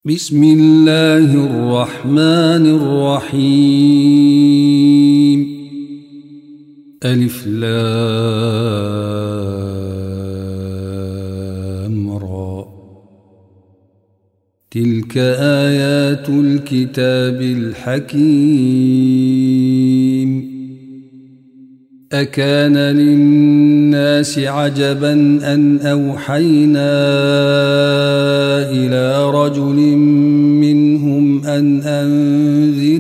بسم الله الرحمن الرحيم. ألف لام را. تلك آيات الكتاب الحكيم. أكان للناس عجبا أن أوحينا إلى رجل منهم أن أنذر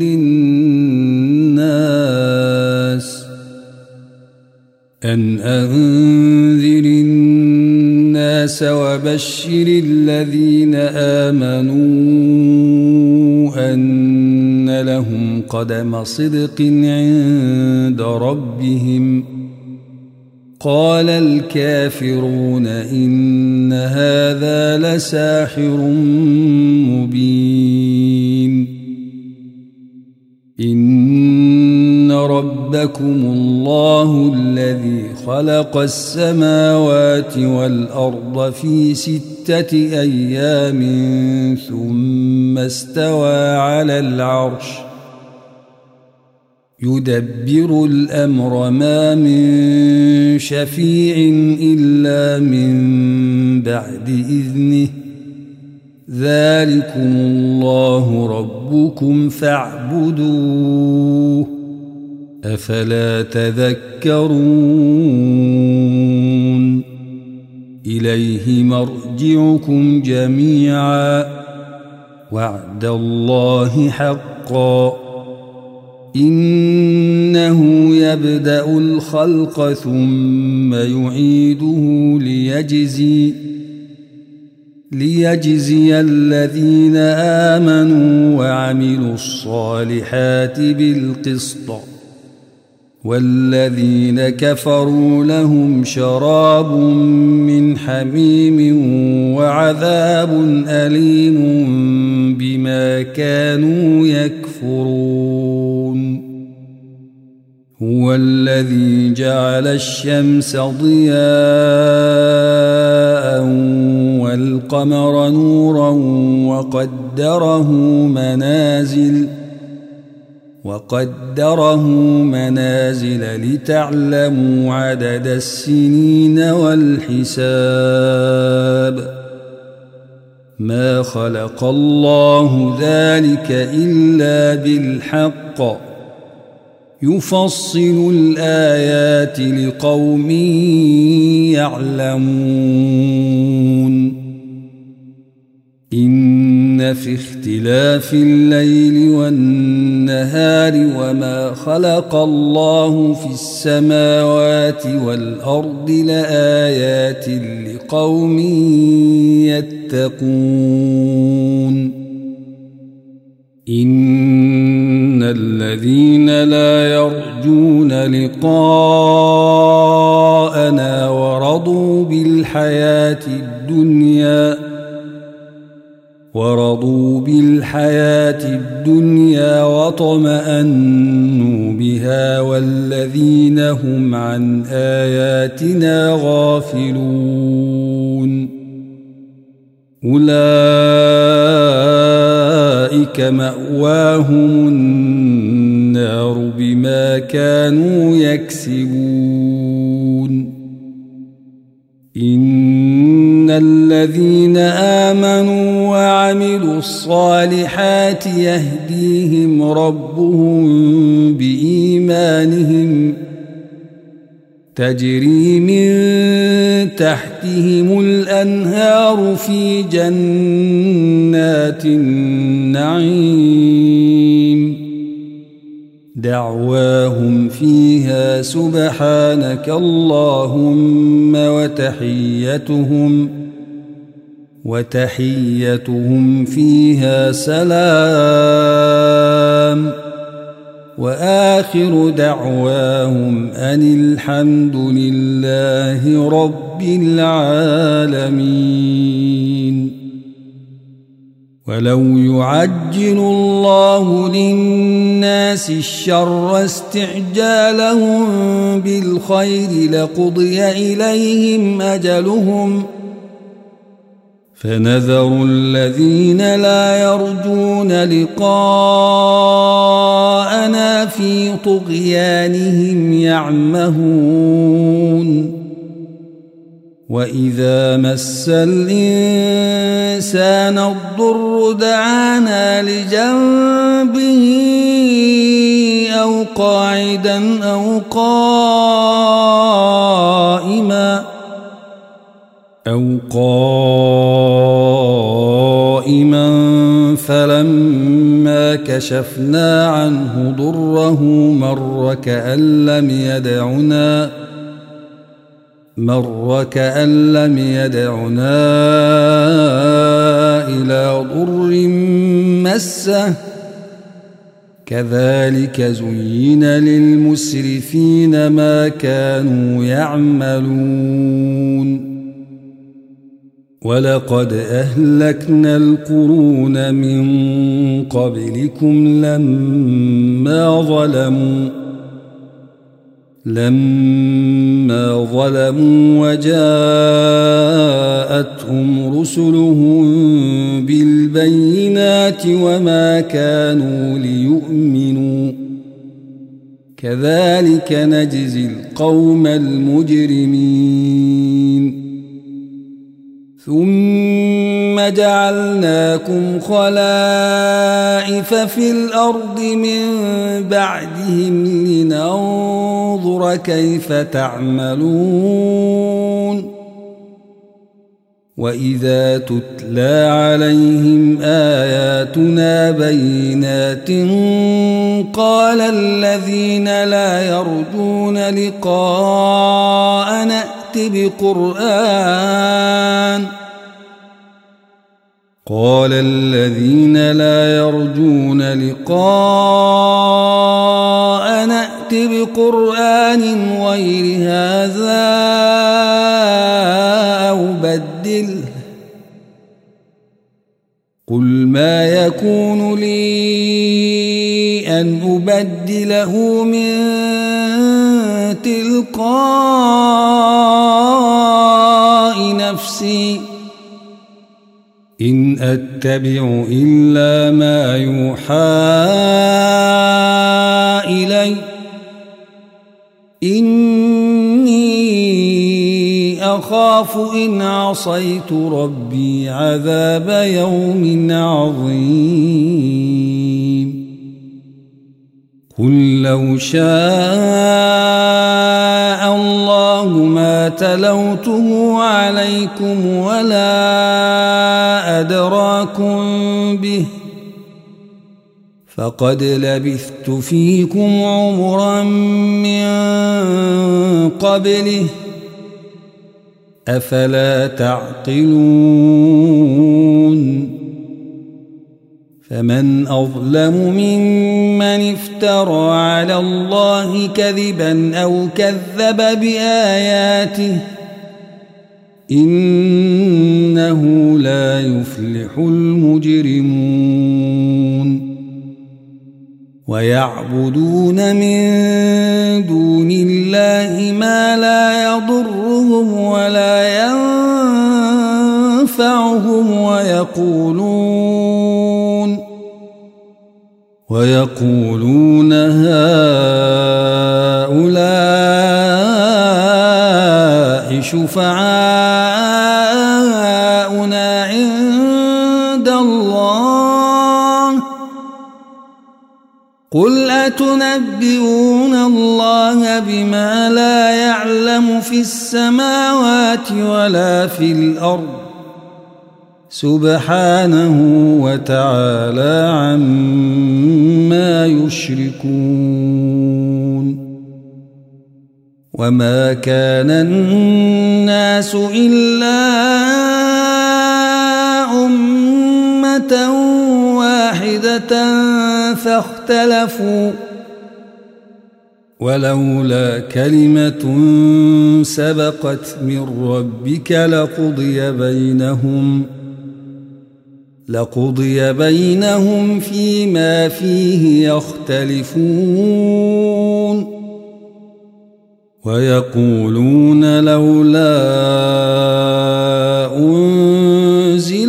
الناس وبشر الذين آمنوا أن لهم قدم صدق عند ربهم. قال الكافرون إن هذا لساحر مبين. إن ربكم الله الذي خلق السماوات والأرض في 6 أيام ثم استوى على العرش يدبر الأمر ما من شفيع إلا من بعد إذنه. ذلكم الله ربكم فاعبدوه أفلا تذكرون. إليه مرجعكم جميعا وعد الله حقا. إنه يبدأ الخلق ثم يعيده ليجزي الذين آمنوا وعملوا الصالحات بالقسط. والذين كفروا لهم شراب من حميم وعذاب أليم بما كانوا يكفرون. هو الذي جعل الشمس ضياء والقمر نورا وقدره منازل لتعلموا عدد السنين والحساب. ما خلق الله ذلك إلا بالحق يفصل الآيات لقوم يعلمون. إن في اختلاف الليل والنهار وما خلق الله في السماوات والأرض لآيات لقوم يتقون. إن الذين لا يرجون لقاءنا ورضوا بالحياة الدنيا واطمأنوا بها والذين هم عن آياتنا غافلون أولئك مأواهم النار بما كانوا يكسبون. إن الذين آمنوا وعملوا الصالحات يهديهم ربهم بإيمانهم تجري من تحتهم الأنهار في جنات النعيم. دعواهم فيها سبحانك اللهم وتحيتهم فيها سلام وآخر دعواهم أن الحمد لله رب العالمين. ولو يعجل الله للناس الشر استعجالهم بالخير لقضي إليهم أجلهم فنذر الذين لا يرجون لقاءنا في طغيانهم يعمهون وإذا مس الإنسان الضر دعانا لجنبه أو قاعدا أو قائما فلما كشفنا عنه ضره مر كأن لم يدعنا إلى ضر مسه كذلك زين للمسرفين ما كانوا يعملون ولقد أهلكنا القرون من قبلكم لما ظلموا وجاءتهم رسلهم بالبينات وما كانوا ليؤمنوا كذلك نجزي القوم المجرمين ثم جعلناكم خلائف في الأرض من بعدهم لننظر كيف تعملون وإذا تتلى عليهم آياتنا بينات قال الذين لا يرجون لقاءنا ائت بقرآن غير هذا أو بدله قل ما يكون لي أن أبدله من تلقاء نفسي إن أتبع إلا ما يوحى إلي إني أخاف إن عصيت ربي عذاب يوم عظيم قل لو شاء الله ما تلوته عليكم ولا أدراكم به فقد لبثت فيكم عمرا من قبله أفلا تعقلون فمن أظلم ممن افترى على الله كذبا أو كذب بآياته إنه لا يفلح المجرمون ويعبدون من دون الله ما لا يضرهم ولا ينفعهم ويقولون هؤلاء شفعاؤنا عند الله قل أتنبئون الله بما لا يعلم في السماوات ولا في الأرض سبحانه وتعالى عما يشركون وما كان الناس إلا أمة واحدة فاختلفوا ولولا كلمة سبقت من ربك لقضي بينهم فيما فيه يختلفون ويقولون لولا أنزل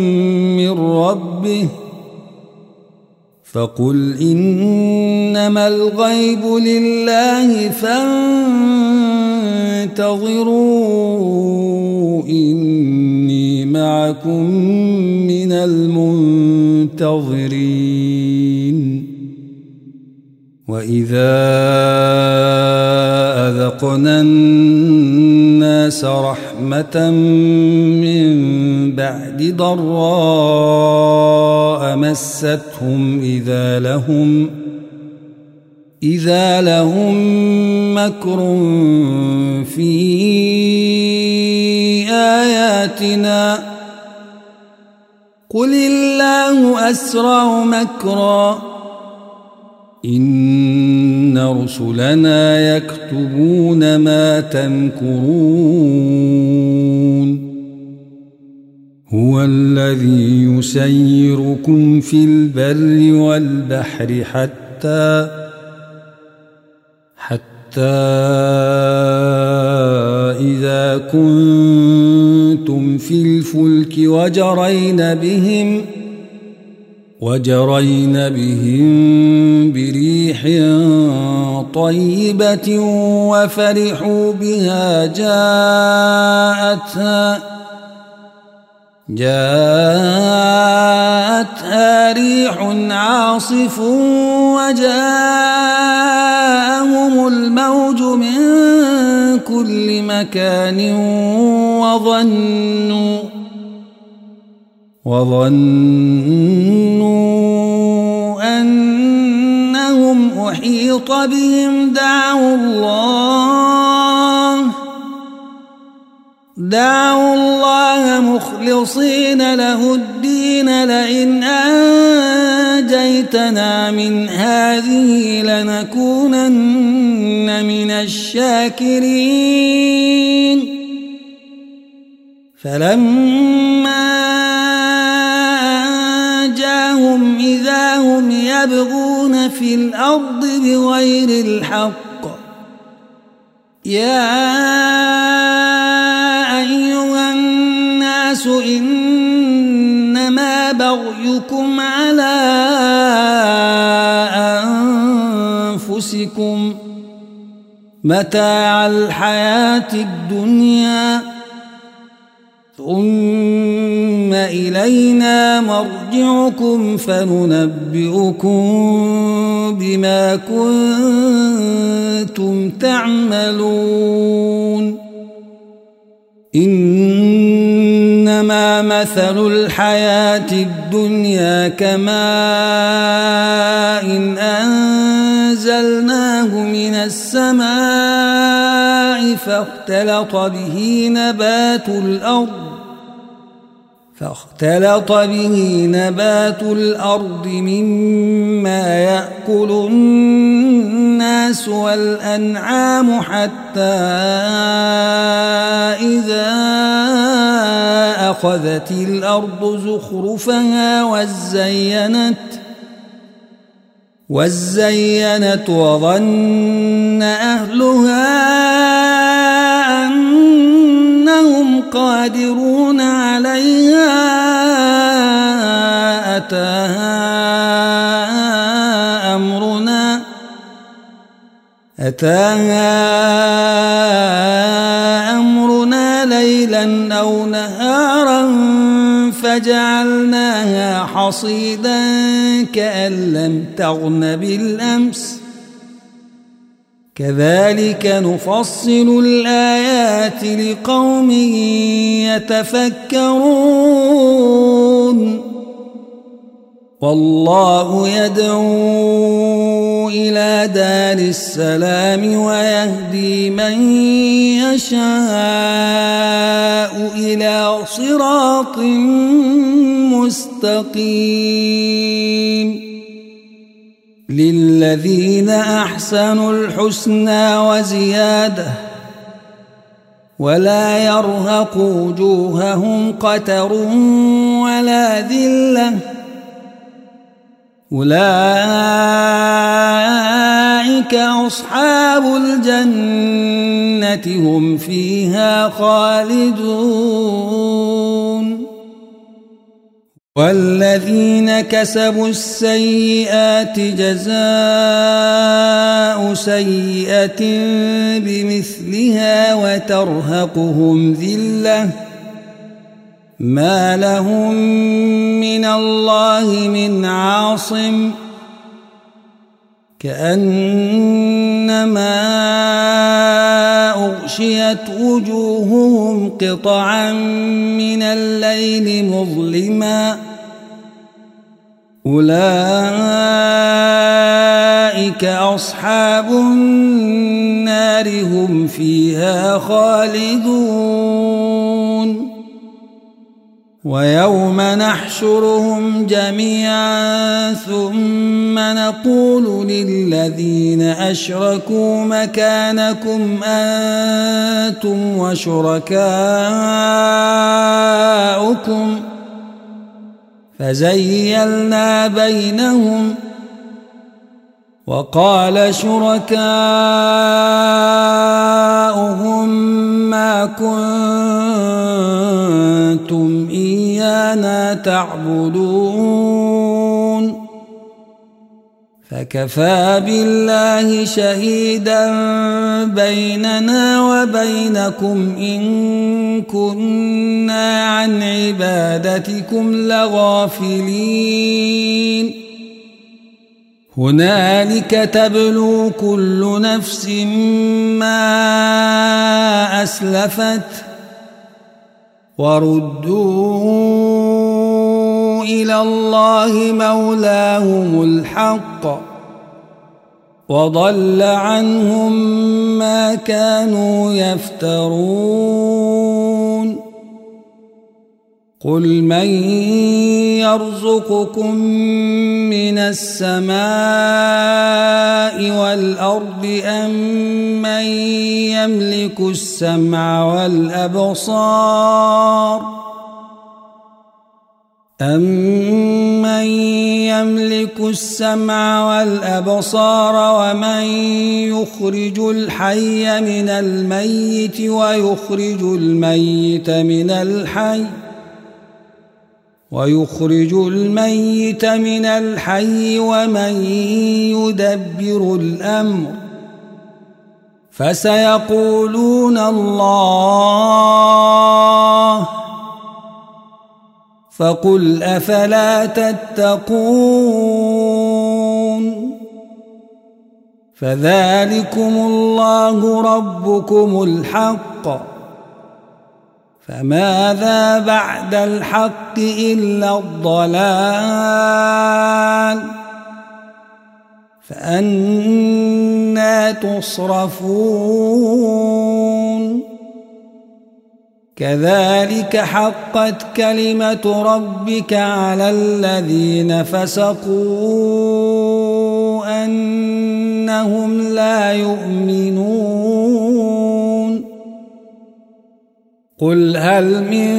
من ربه فقل إنما الغيب لله فانتظروا إني معكم من المنتظرين وإذا أذقنا الناس رحمة من بعد ضراء مستهم إذا لهم مكر في آياتنا قل الله أسرع مكرا إن رسلنا يكتبون ما تمكرون هو الذي يسيركم في البر والبحر حتى إذا كنتم في الفلك وجرين بهم بريح طيبة وفرحوا بها جاءتها ريح عاصف وجاءهم الموج من كل مكان وظنوا أنهم أحيط بهم دعوا الله مخلصين له الدين لئن أنجيتنا من هذه لنكونن من الشاكرين فلما أنجاهم إذا هم يبغون في الأرض بغير الحق يا أيها الناس إنما بغيكم على أنفسكم متاع الحياة الدنيا ثم إلينا مرجعكم فننبئكم بما كنتم تعملون إنما مثل الحياة الدنيا كماء إن أنزلناه من السماء فاختلط به نبات الأرض مما يأكل الناس والأنعام حتى إذا أخذت الأرض زخرفها وزينت وظن أهلها أنهم قادرون عليها أتاها أمرنا ليلا أو نهارا فجعلناها حصيدا كأن لم تغن بالأمس كذلك نفصل الآيات لقوم يتفكرون والله يدعو إلى دار السلام ويهدي من يشاء إلى صراط مستقيم للذين أحسنوا الحسنى وزيادة ولا يرهق وجوههم قتر ولا ذلة أولئك أصحاب الجنة هم فيها خالدون والذين كسبوا السيئات جزاء سيئة بمثلها وترهقهم ذلة ما لهم من الله من عاصم كأنما أغشيت وجوههم قطعا من الليل مظلما أولئك أصحاب النار هم فيها خالدون ويوم نحشرهم جميعا ثم نقول للذين أشركوا مكانكم أنتم وشركاؤكم فزيلنا بينهم وقال شركاؤهم ما كنتم إيانا تعبدون فكفى بالله شهيدا بيننا وبينكم إن كنا عن عبادتكم لغافلين هنالك تبلو كل نفس ما أسلفت وردوا إلى الله مولاهم الحق وضل عنهم ما كانوا يفترون قل من يرزقكم من السماء والأرض أم من يملك السمع والأبصار أَمَّن يَمْلِكُ السَّمْعَ وَالْأَبْصَارَ وَمَن يُخْرِجُ الْحَيَّ مِنَ الْمَيِّتِ وَيُخْرِجُ الميت من الحي ومن يدبر الأمر فسيقولون الله فقل أفلا تتقون فذلكم الله ربكم الحق فماذا بعد الحق إلا الضلال فأنى تصرفون كذلك حقت كلمة ربك على الذين فسقوا أنهم لا يؤمنون قل هل من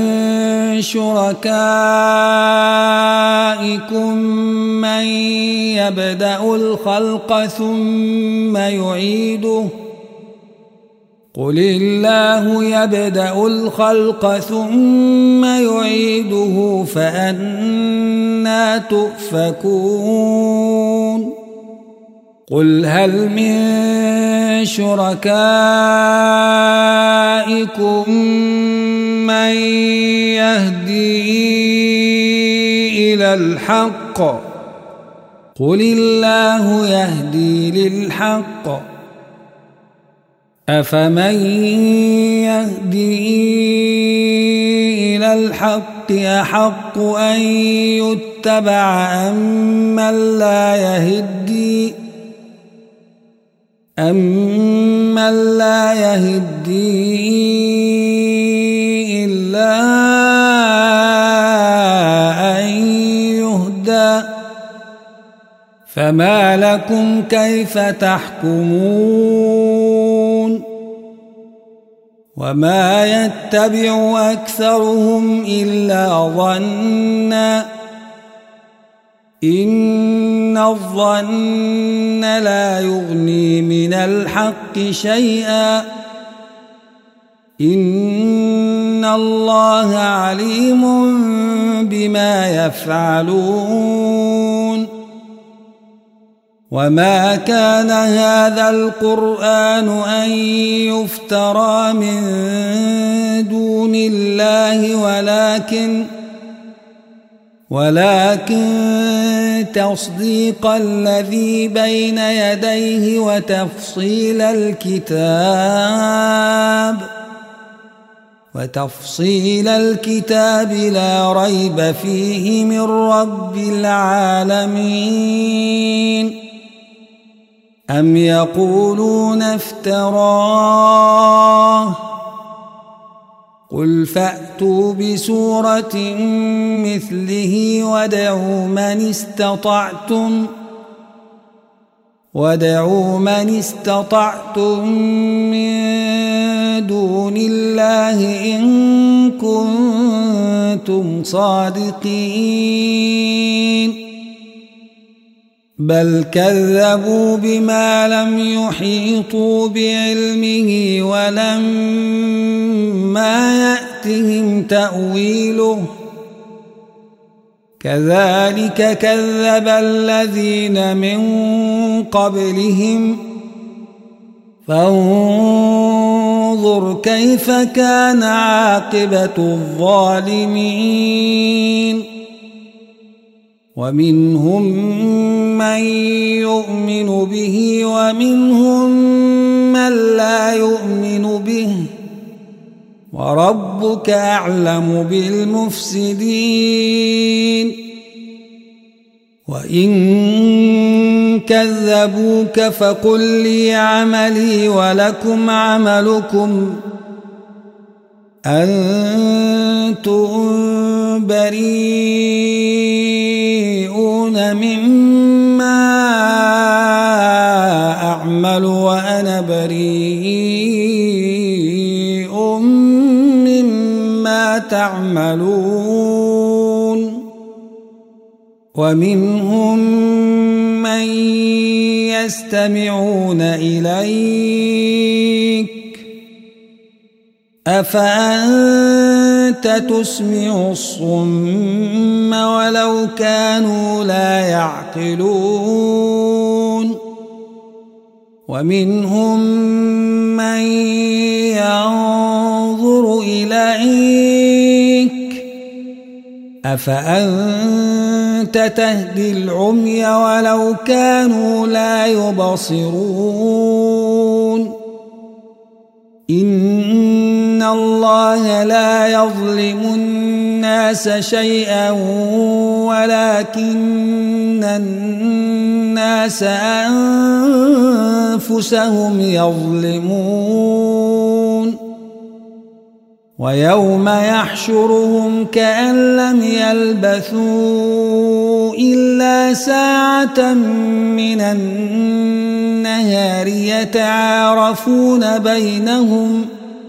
شركائكم من يبدأ الخلق ثم يعيده قل الله يبدأ الخلق ثم يعيده فأنى تؤفكون قل هل من شركائكم من يهدي إلى الحق قل الله يهدي للحق أفمن يهدي إلى الحق أحق أن يتبع أمن لا يهدي إلا أن يهدى فما لكم كيف تحكمون وما يتبع أكثرهم إلا ظنا إن الظن لا يغني من الحق شيئا إن الله عليم بما يفعلون وما كان هذا القرآن أن يفترى من دون الله ولكن تصديق الذي بين يديه وتفصيل الكتاب لا ريب فيه من رب العالمين أم يقولون افتراه قل فأتوا بسورة مثله وادعوا من استطعتم من دون الله إن كنتم صادقين بل كذبوا بما لم يحيطوا بعلمه ولما يأتهم تأويله كذلك كذب الذين من قبلهم فانظر كيف كان عاقبة الظالمين ومنهم من يؤمن به ومنهم من لا يؤمن به وربك أعلم بالمفسدين وإن كذبوك فقل لي عملي ولكم عملكم أنتم بريئون مما أعمل وأنا بريء مما تعملون ومنهم من يستمعون إليك أفأنت تسمع الصم ولو كانوا لا يعقلون ومنهم من ينظر إليك أفأنت تهدي العمي ولو كانوا لا يبصرون إن الله لا يظلم الناس شيئا ولكن الناس أنفسهم يظلمون ويوم يحشرهم كأن لم يلبثوا إلا ساعة من النهار يتعارفون بينهم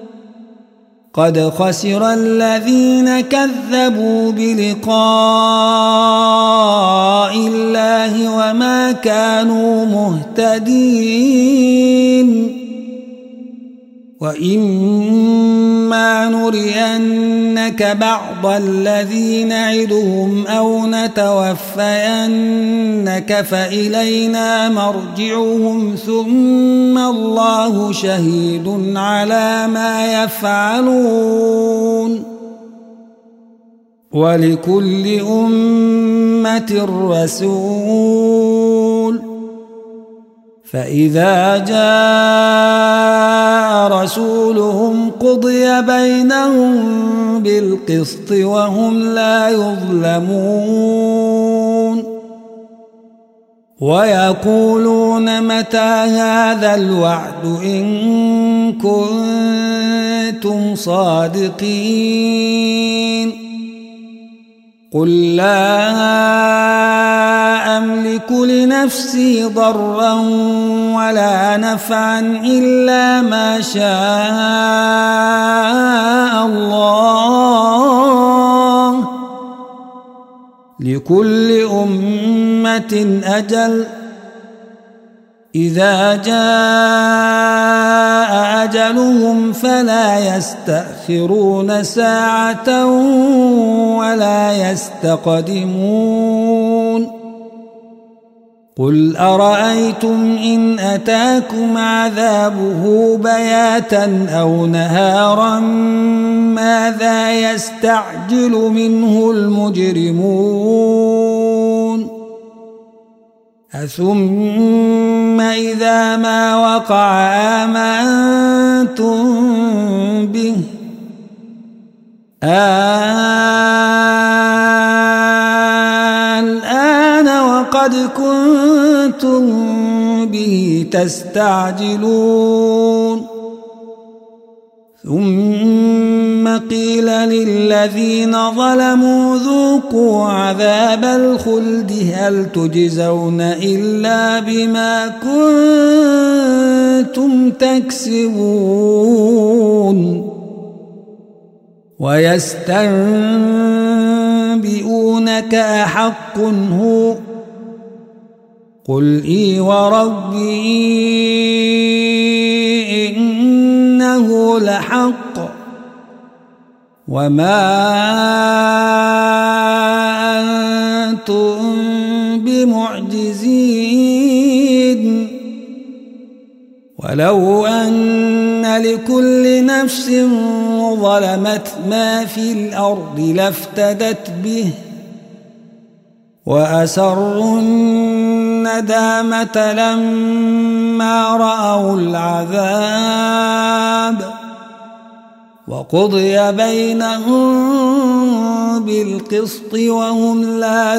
قد خسر الذين كذبوا بلقاء الله وما كانوا مهتدين وإما نرينك بعض الذي نعدهم أو نتوفينك فإلينا مرجعهم ثم الله شهيد على ما يفعلون ولكل أمة رسول فإذا جاء رسولهم قضي بينهم بالقسط وهم لا يظلمون ويقولون متى هذا الوعد إن كنتم صادقين قل لا أملك لنفسي ضرا ولا نفعا إلا ما شاء الله لكل أمة أجل إذا جاء أجلهم فلا يستأخرون ساعة ولا يستقدمون قل أرأيتم إن أتاكم عذابه بياتا أو نهارا ماذا يستعجل منه المجرمون أثم إذا ما وقع آمنتم به الآن وقد كنتم به تستعجلون ثم قيل للذين ظلموا ذوقوا عذاب الخلد هل تجزون إلا بما كنتم تكسبون ويستنبئونك أحق هو قل إي وربي إنه لحق وما أنتم بمعجزين ولو أن لكل نفس ظلمت ما في الأرض لافتدت به وأسروا الندامة لما رأوا العذاب وقضي بينهم بالقسط وهم لا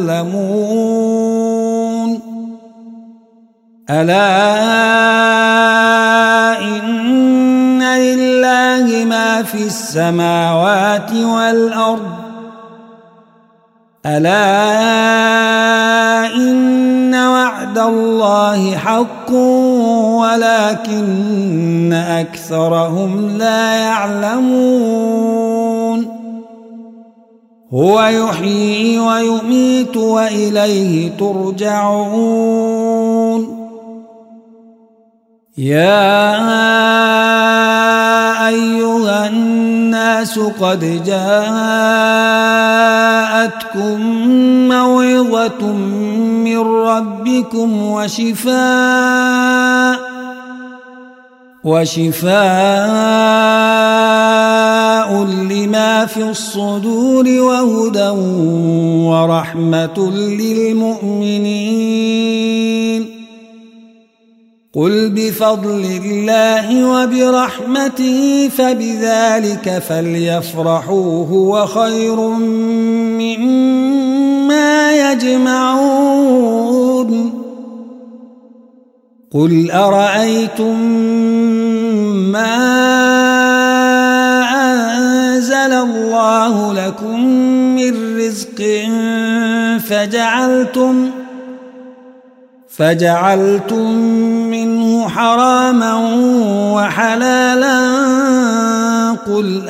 يظلمون ألا إن لله ما في السماوات والأرض ألا إن وعد الله حق ولكن أكثرهم لا يعلمون هو يحيي ويميت وإليه ترجعون يا أيها الناس قد جاءتكم موعظة من ربكم وشفاء لما في الصدور وهدى ورحمة للمؤمنين قل بفضل الله وبرحمته فبذلك فليفرحوا هو خير مما يجمعون قل أرأيتم ما أنزل الله لكم من رزق فجعلتم منه حراما وحلالا قل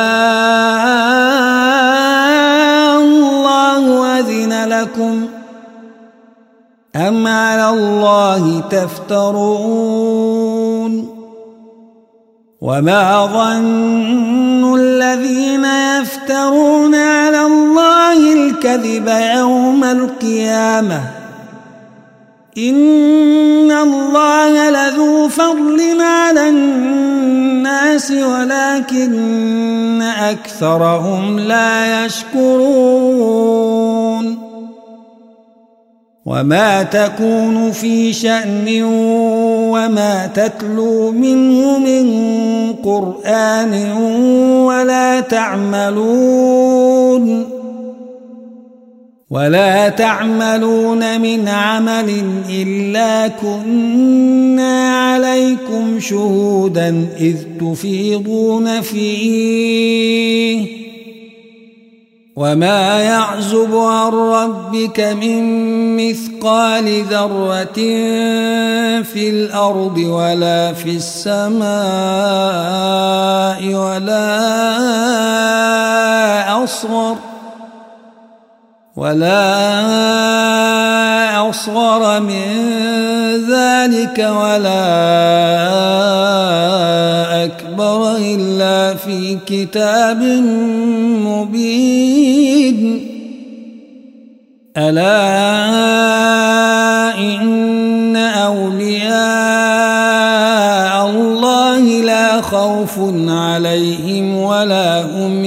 الله أذن لكم أم على الله تفترون وما ظن الذين يفترون على الله الكذب يوم القيامة إن الله لذو فضل على الناس ولكن أكثرهم لا يشكرون وما تكون في شأن وما تتلو منه من قرآن ولا تعملون من عمل إلا كنا عليكم شهودا إذ تفيضون فيه وما يعزب عن ربك من مثقال ذرة في الأرض ولا في السماء ولا أصغر من ذلك ولا إلا في كتاب مبين ألا إن أولياء الله لا خوف عليهم ولا هم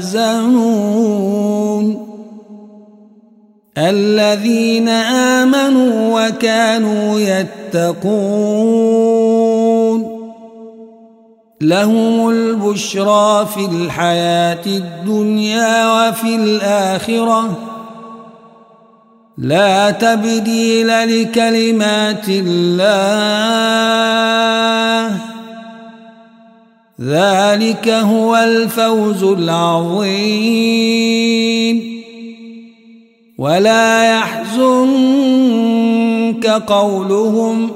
يحزنون الذين آمنوا وكانوا يتقون لهم البشرى في الحياة الدنيا وفي الآخرة لا تبديل لكلمات الله ذلك هو الفوز العظيم ولا يحزنك قولهم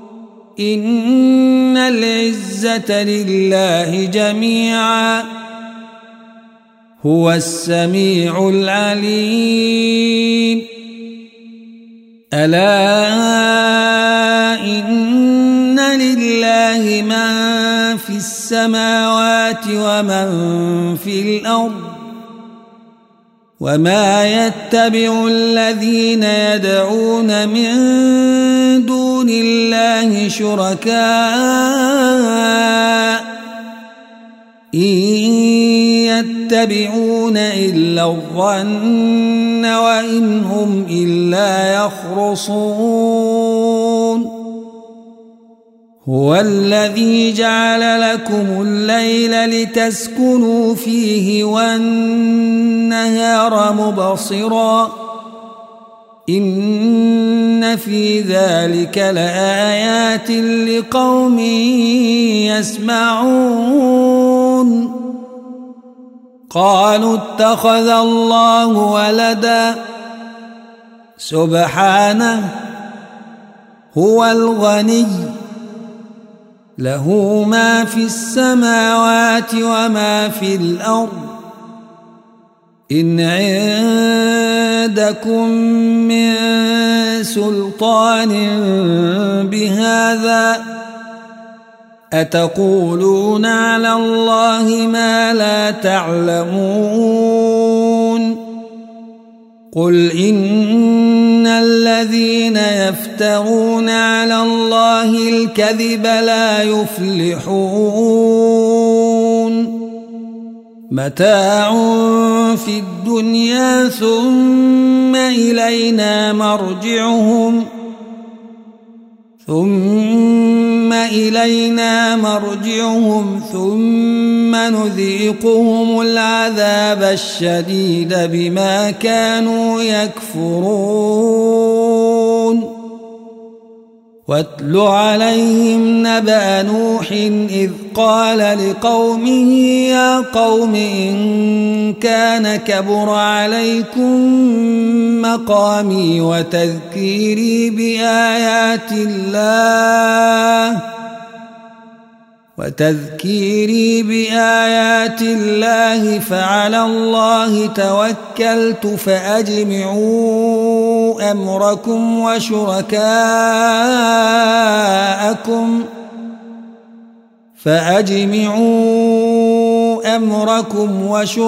إن العزة لله جميعا هو السميع العليم ألا إن لله من في السماوات ومن في الأرض وما يتبع الذين يدعون من دون الله شركاء إن يتبعون إلا الظن وإن هم إلا يخرصون هو الذي جعل لكم الليل لتسكنوا فيه والنهار مبصرا إن في ذلك لآيات لقوم يسمعون قالوا اتخذ الله ولدا سبحانه هو الغني له ما في السماوات وما في الأرض إن عندكم من سلطان بهذا أتقولون على الله ما لا تعلمون قل إن الذين يفترون على الله الكذب لا يفلحون متاع في الدنيا ثم إلينا مرجعهم ثم نذيقهم العذاب الشديد بما كانوا يكفرون واتل عليهم نبأ نوح إذ قال لقومه يا قوم إن كان كبر عليكم مقامي وتذكيري بآيات الله فعلى الله توكلت فأجمعوا أمركم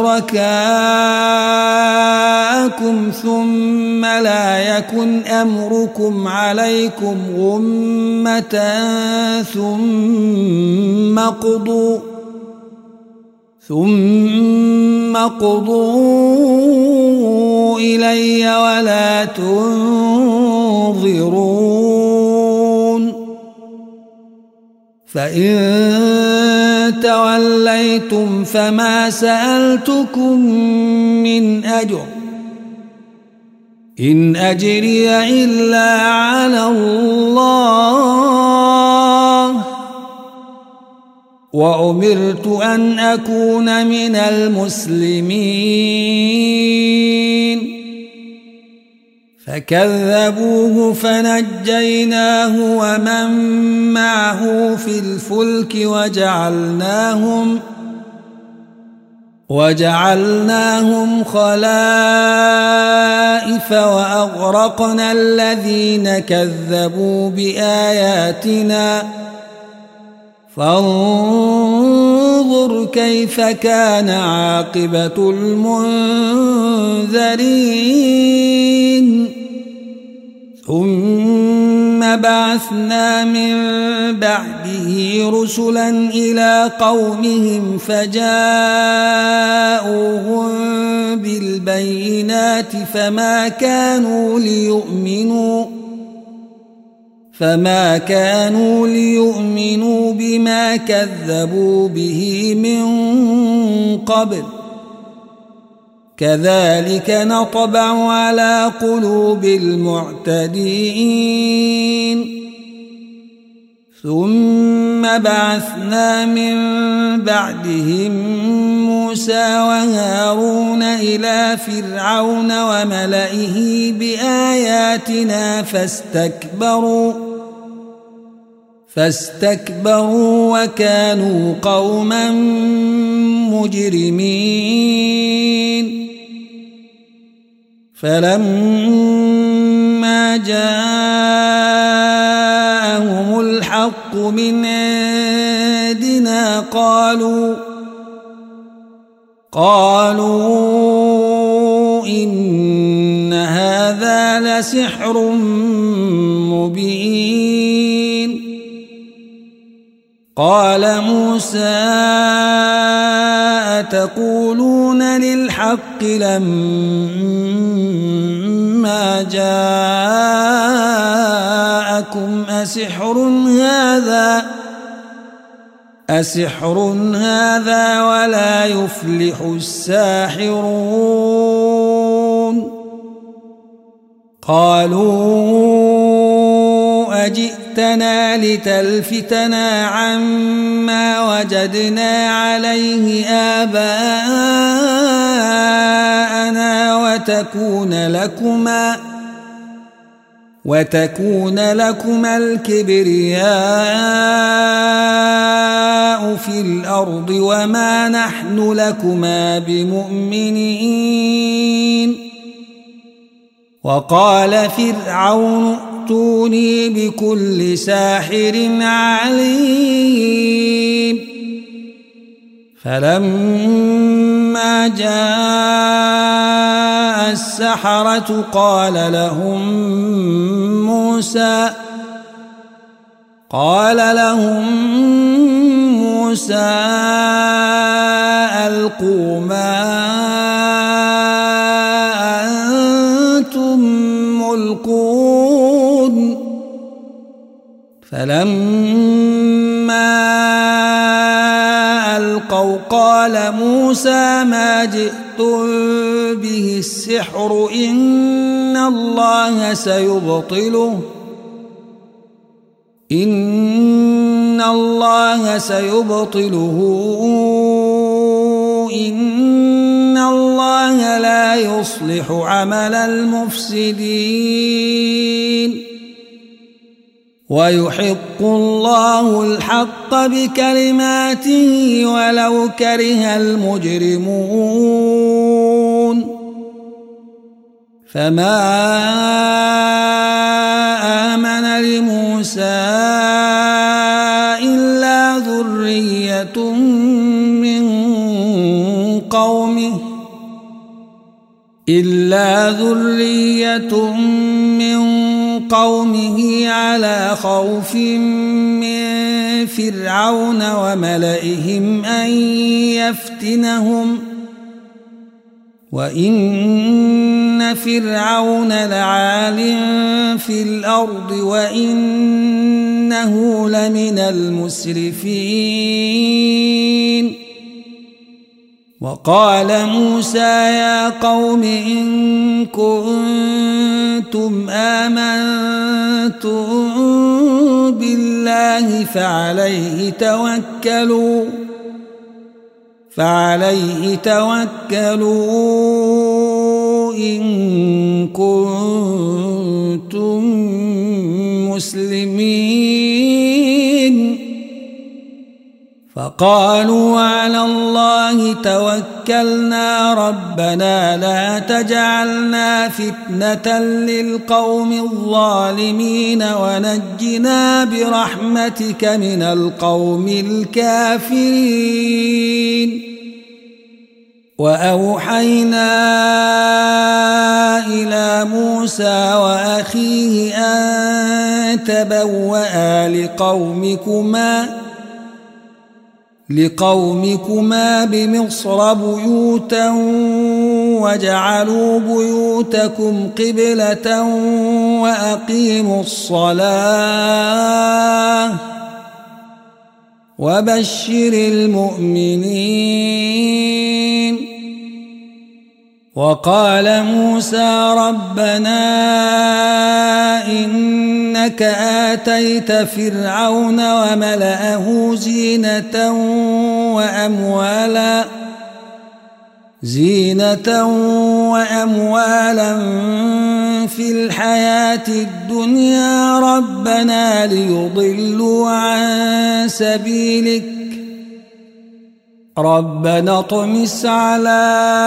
وشركاءكم ثم لا يكن أمركم عليكم غمة ثم قضوا إلي ولا تنظرون فإن توليتم فما سألتكم من أجر إن أجري إلا على الله وأمرت أن أكون من المسلمين فكذبوه فنجيناه ومن معه في الفلك وجعلناهم خلائف وأغرقنا الذين كذبوا بآياتنا فانظر كيف كان عاقبة المنذرين ثم بعثنا من بعده رسلا إلى قومهم فجاءوهم بالبينات فما كانوا ليؤمنوا بما كذبوا به من قبل كذلك نطبع على قلوب المعتدين ثم بعثنا من بعدهم موسى وهارون إلى فرعون وملئه بآياتنا فاستكبروا وكانوا قوما مجرمين فلما جاءهم الحق من عندنا قالوا إن هذا لسحر مبين قال موسى أتقولون للحق لما جاءكم أسحر هذا ولا يفلح الساحرون قالوا أجئتنا لتلفتنا عما وجدنا عليه آباءنا وتكون لكما الكبرياء في الأرض وما نحن لكما بمؤمنين وقال فرعون ائتوني بكل ساحر عليم فلما جاء السحرة قال لهم موسى ألقوا ما أنتم ملقون فلما ألقوا قال موسى ما جئتم به السحر إن الله سيبطله إن الله لا يصلح عمل المفسدين ويحق الله الحق بكلماته ولو كره المجرمون فما آمن لموسى إلا ذرية من قومه على خوف من فرعون وملئهم أن يفتنهم وإن فرعون لعال في الأرض وإنه لمن المسرفين وقال موسى يا قوم إن كنتم آمنتم بالله فعليه توكلوا إن كنتم مسلمين فقالوا على الله توكلنا ربنا لا تجعلنا فتنة للقوم الظالمين ونجنا برحمتك من القوم الكافرين. وأوحينا إلى موسى وأخيه أن تبوأ لقومكما بمصر بيوتا واجعلوا بيوتكم قبلة وأقيموا الصلاة وبشر المؤمنين. وقال موسى ربنا إنك آتيت فرعون وملأه زينة وأموالا في الحياة الدنيا ربنا ليضلوا عن سبيلك ربنا اطمس على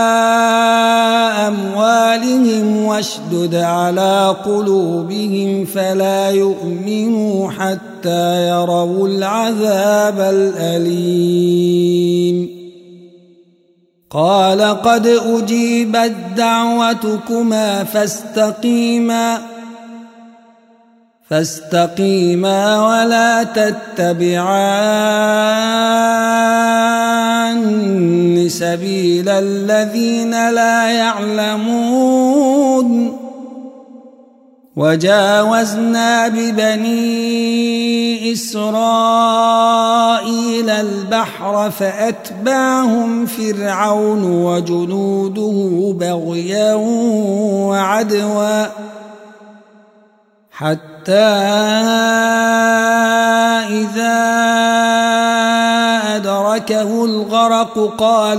أموالهم واشدد على قلوبهم فلا يؤمنوا حتى يروا العذاب الأليم. قال قد أجيبت دعوتكما فاستقيما ولا تتبعان سبيل الذين لا يعلمون. وجاوزنا ببني إسرائيل البحر فأتبعهم فرعون وجنوده بغيا وعدوا حتى إذا أدركه الغرق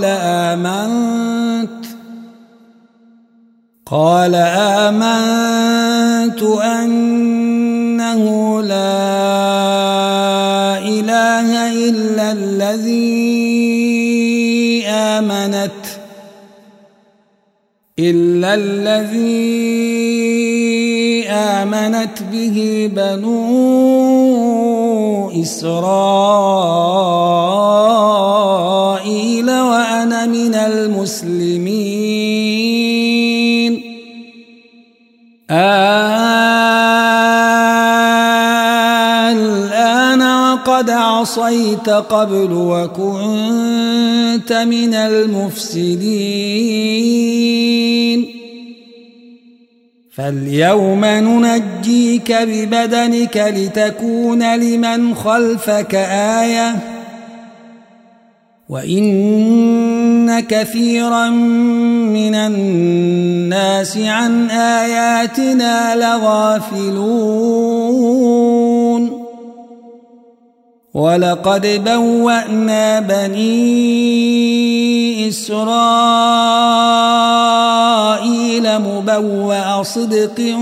قال آمنت أنه لا إله إلا الذي آمنت به بنو إسرائيل وأنا من المسلمين. الآن وقد عصيت قبل وكنت من المفسدين. فاليوم ننجيك ببدنك لتكون لمن خلفك آية وإن كثيرا من الناس عن آياتنا لغافلون. ولقد بوأنا بني إسرائيل مبوأ صدق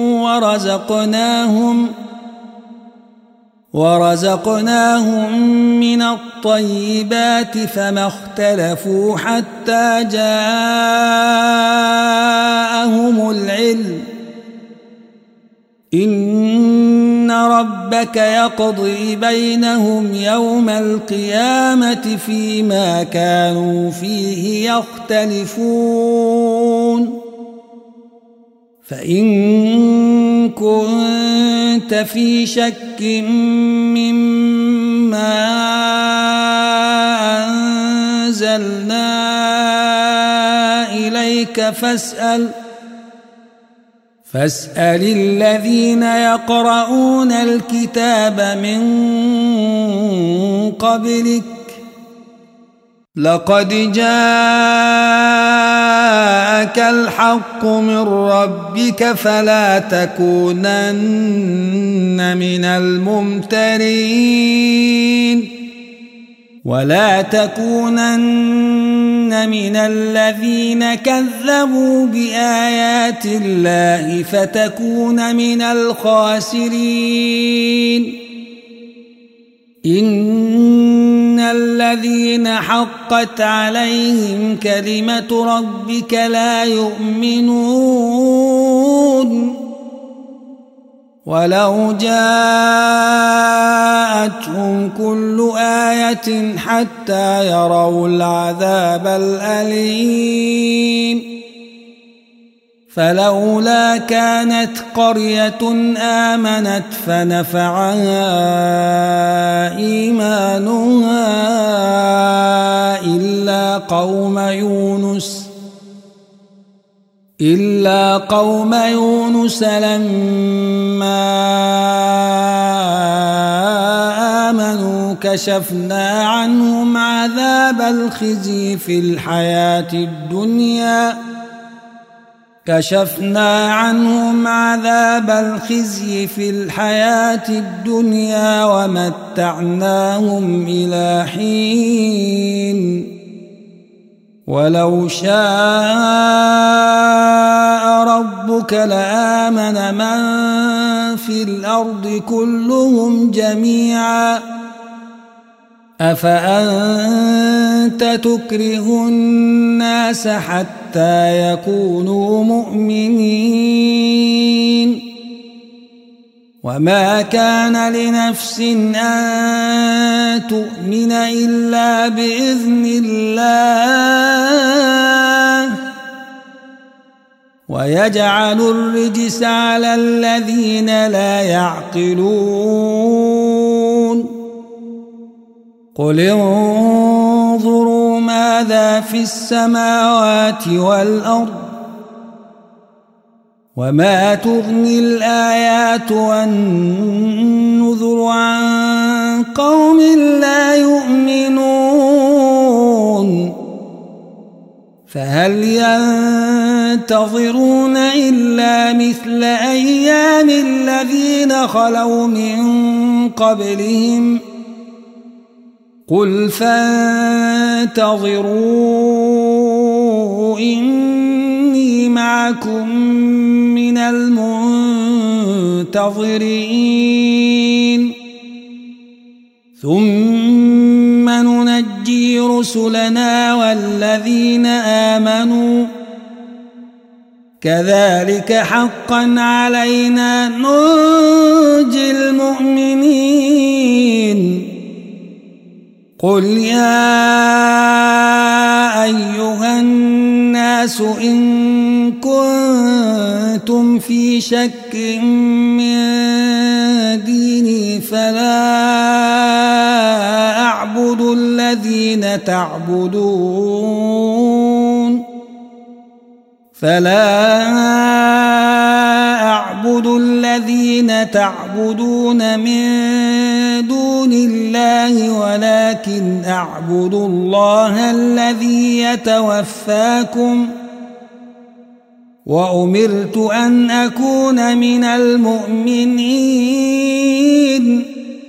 ورزقناهم من الطيبات فما اختلفوا حتى جاءهم العلم. إن ربك يقضي بينهم يوم القيامة فيما كانوا فيه يختلفون. فإن كنت في شك مما أنزلنا إليك فاسأل الذين يقرؤون الكتاب من قبلك لقد جاءك الحق من ربك فلا تكونن من الممترين ولا تكونن من الذين كذبوا بآيات الله فتكون من الخاسرين. إن الذين حقت عليهم كلمة ربك لا يؤمنون ولو جاءتهم كل آية حتى يروا العذاب الأليم فلولا كانت قرية آمنت فنفعها إيمانها إلا قوم يونس لما آمنوا كشفنا عنهم عذاب الخزي في الحياة الدنيا ومتعناهم إلى حين ولو شاء ربك لآمن من في الأرض كلهم جميعا أفأنت تكره الناس حتى يكونوا مؤمنين وما كان لنفس أن تؤمن إلا بإذن الله ويجعل الرجس على الذين لا يعقلون قل انظروا ماذا في السماوات والأرض وما تغني الآيات والنذر عن قوم لا يؤمنون فهل ينتظرون إلا مثل أيام الذين خلوا من قبلهم قل فانتظروا إني معكم من المنتظرين ثم ننجي رسلنا والذين آمنوا كذلك حقا علينا ننجي المؤمنين قل يا أيها الناس إن كنتم في شك من ديني فلا أعبد الذين تعبدون من دون الله ولكن أعبد الله الذي يتوفاكم وأمرت أن أكون من المؤمنين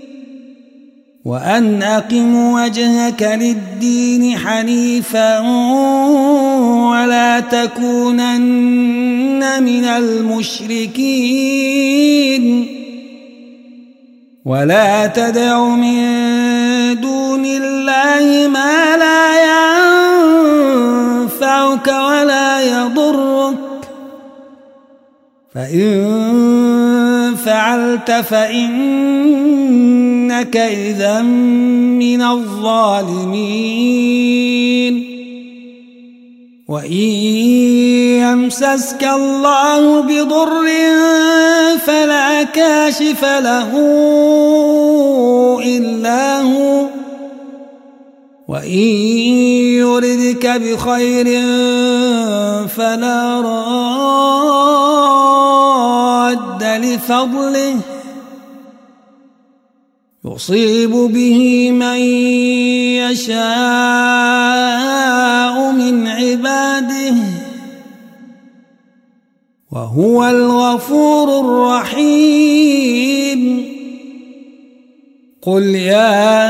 وأن أقم وجهك للدين حنيفا ولا تكونن من المشركين ولا تدع من دون الله ما لا ينفعك ولا يضرك فإن فعلت فإنك إذا من الظالمين وإن يمسسك الله بضر فلا كاشف له إلا هو وإن يردك بخير فلا راد لفضله يصيب به من يشاء من عباده وهو الغفور الرحيم قل يا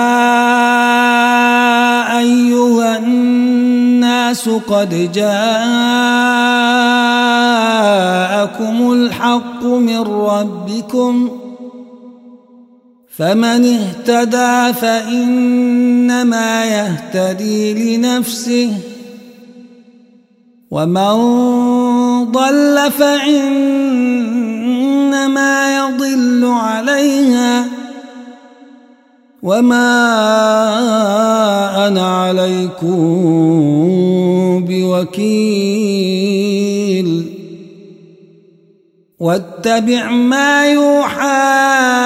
أيها الناس قد جاءكم الحق من ربكم فمن اهتدى فإنما يهتدي لنفسه ومن ضل فإنما يضل عليها وما أنا عليكم بوكيل واتبع ما يوحى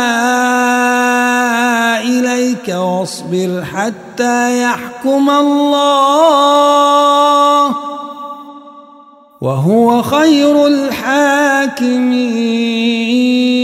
إليك واصبر حتى يحكم الله وهو خير الحاكمين.